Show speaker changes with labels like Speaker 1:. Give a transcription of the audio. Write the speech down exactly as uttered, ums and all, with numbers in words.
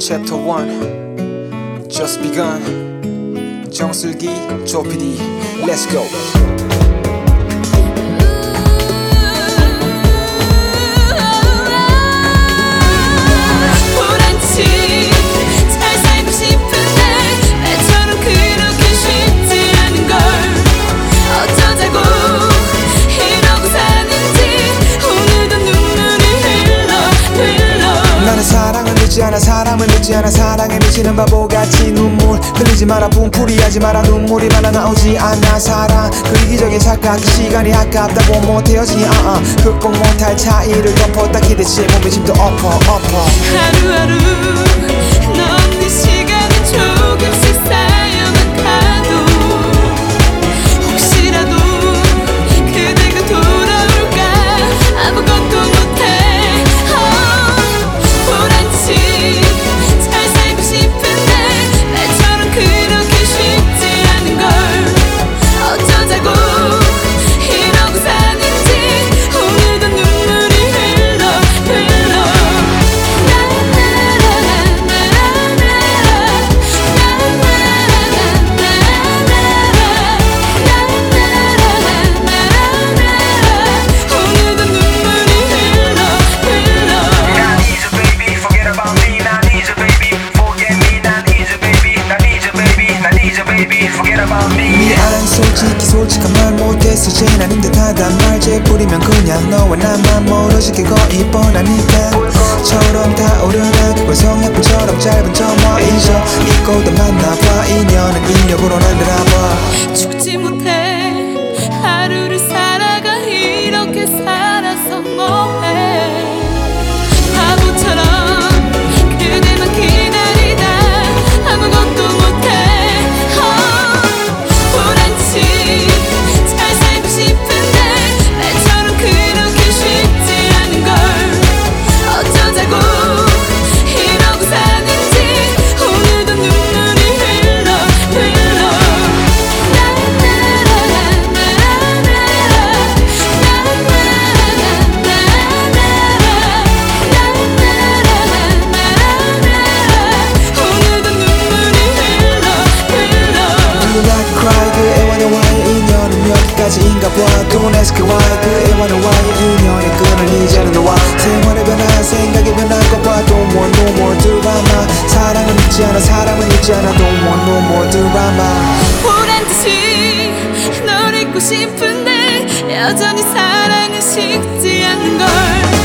Speaker 1: Chapter one Just begun 정슬기 조피디 Let's go. 사랑을 믿지 않아 사람을 믿지 않아 사랑에 미치는 바보같이 눈물 흘리지 마라 붕풀이하지 마라 눈물이 말라 나오지 않아 사랑 그 이기적인 착각 그 시간이 아깝다고 못 헤어지니 uh uh. 극복 못할 차이를 덮었다 기대치 몸이 짐도 엎어 엎어
Speaker 2: 하루하루 넌 네 시간이 조금씩 쌓여만 가도 혹시라도 그대가 돌아올까 아무것도 못해 잘 살고 싶은데 나처럼 그렇게 쉽지 않은 걸 어쩌자고 이러고 사는지 오늘도 눈물이 흘러 흘러 오늘도 눈물이 흘러 흘러
Speaker 3: 난 잊어 baby forget about me 난 잊어 baby forget me 난 잊어 baby 난 잊어 baby 난 잊어 baby forget about me
Speaker 1: 미안 솔직히 솔직한 말 못했어 제일 아닌 듯하단 말 재뿌리면 그냥 너와 나만 멀어지게 거의 뻔하니까 처럼 타오르나 그걸 성약불처럼 짧은 점화 잊어 잊고 또 만나봐 인연은 인력으로 만들어봐
Speaker 2: 죽지 못해 하루를 살아가 이렇게 살아서 뭐해 바보처럼 그대만 기다리다 아무것도 못해 oh, 보란치 잘 살고 싶은데 나처럼 그렇게 쉽지 않은 걸 어쩌자고 이러고 사는지 오늘도 눈물이 흘러 흘러 오늘도 눈물이 흘러 흘러
Speaker 1: Do not cry 그 애와의 인연은 여기까지인가 봐 Don't ask why 그 애와의 인연의 끈을 이제는 놓아 생활의 변화 생각의 변한 것봐 Don't want no more drama 사랑을 믿지 않아 사람을 믿지 않아 Don't want no more drama
Speaker 2: 보란듯이 널 잊고 싶은데 여전히 사랑은 식지 않는 걸